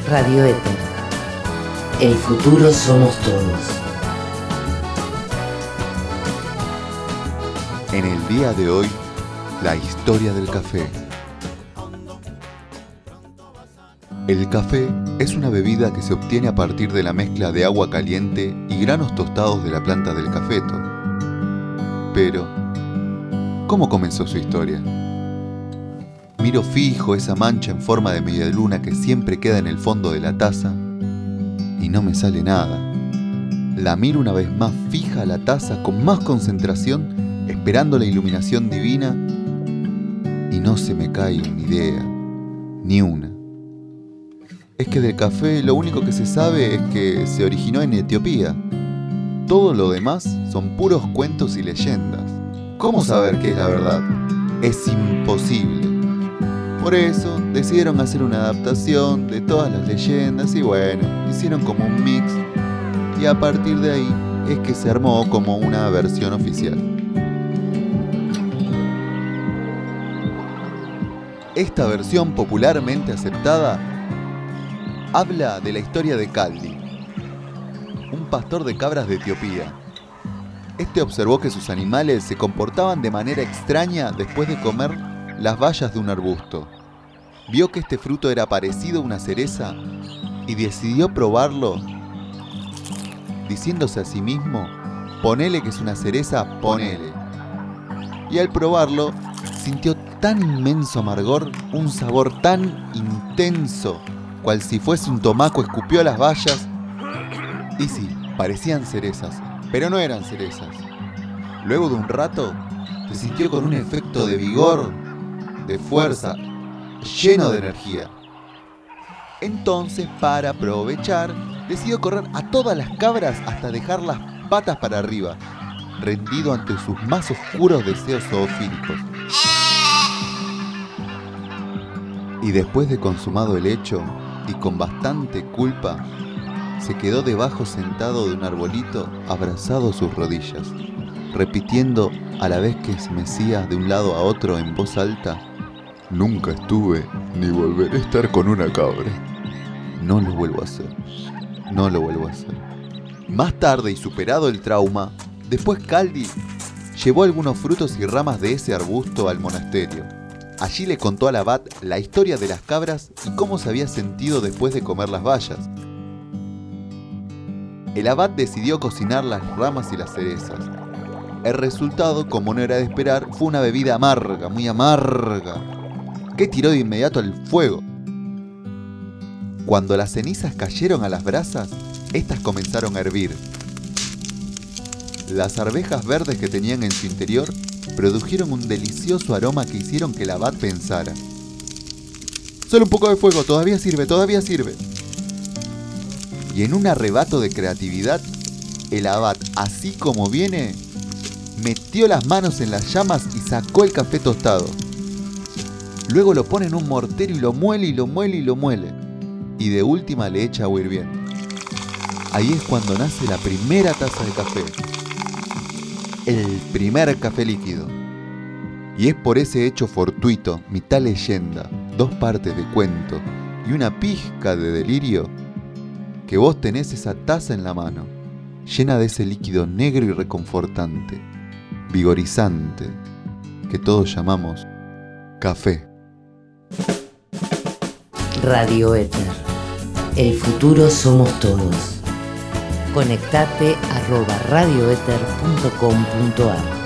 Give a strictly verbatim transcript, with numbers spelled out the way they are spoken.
Radio Éter. El futuro somos todos. En el día de hoy, la historia del café. El café es una bebida que se obtiene a partir de la mezcla de agua caliente y granos tostados de la planta del cafeto. Pero, ¿cómo comenzó su historia? Miro fijo esa mancha en forma de media luna que siempre queda en el fondo de la taza y no me sale nada. La miro una vez más fija a la taza con más concentración, esperando la iluminación divina, y no se me cae una idea, ni una. Es que del café lo único que se sabe es que se originó en Etiopía. Todo lo demás son puros cuentos y leyendas. ¿Cómo saber qué es la verdad? Es imposible. Por eso decidieron hacer una adaptación de todas las leyendas y bueno, hicieron como un mix y a partir de ahí es que se armó como una versión oficial. Esta versión popularmente aceptada habla de la historia de Kaldi, un pastor de cabras de Etiopía. Este observó que sus animales se comportaban de manera extraña después de comer las bayas de un arbusto. Vio que este fruto era parecido a una cereza y decidió probarlo, diciéndose a sí mismo: ponele que es una cereza, ponele. Y al probarlo, sintió tan inmenso amargor, un sabor tan intenso, cual si fuese un tomaco, escupió las bayas y sí, parecían cerezas, pero no eran cerezas. Luego de un rato, se sintió con un efecto de vigor, de fuerza, lleno de energía. Entonces, para aprovechar, decidió correr a todas las cabras hasta dejar las patas para arriba, rendido ante sus más oscuros deseos zoofílicos. Y después de consumado el hecho, y con bastante culpa, se quedó debajo sentado de un arbolito abrazado a sus rodillas, repitiendo a la vez que se mecía de un lado a otro en voz alta: nunca estuve ni volveré a estar con una cabra. No lo vuelvo a hacer, no lo vuelvo a hacer. Más tarde y superado el trauma, después Kaldi llevó algunos frutos y ramas de ese arbusto al monasterio. Allí le contó al abad la historia de las cabras y cómo se había sentido después de comer las bayas. El abad decidió cocinar las ramas y las cerezas. El resultado, como no era de esperar, fue una bebida amarga, muy amarga, que tiró de inmediato al fuego. Cuando las cenizas cayeron a las brasas, estas comenzaron a hervir. Las arvejas verdes que tenían en su interior produjeron un delicioso aroma que hicieron que el abad pensara: solo un poco de fuego, todavía sirve, todavía sirve. Y en un arrebato de creatividad, el abad, así como viene, metió las manos en las llamas y sacó el café tostado. Luego lo pone en un mortero y lo muele y lo muele y lo muele. Y de última le echa agua hirviendo. Ahí es cuando nace la primera taza de café. El primer café líquido. Y es por ese hecho fortuito, mitad leyenda, dos partes de cuento y una pizca de delirio, que vos tenés esa taza en la mano, llena de ese líquido negro y reconfortante, vigorizante, que todos llamamos café. Radio Éter. El futuro somos todos. Conectate arroba radioeter punto com punto ar.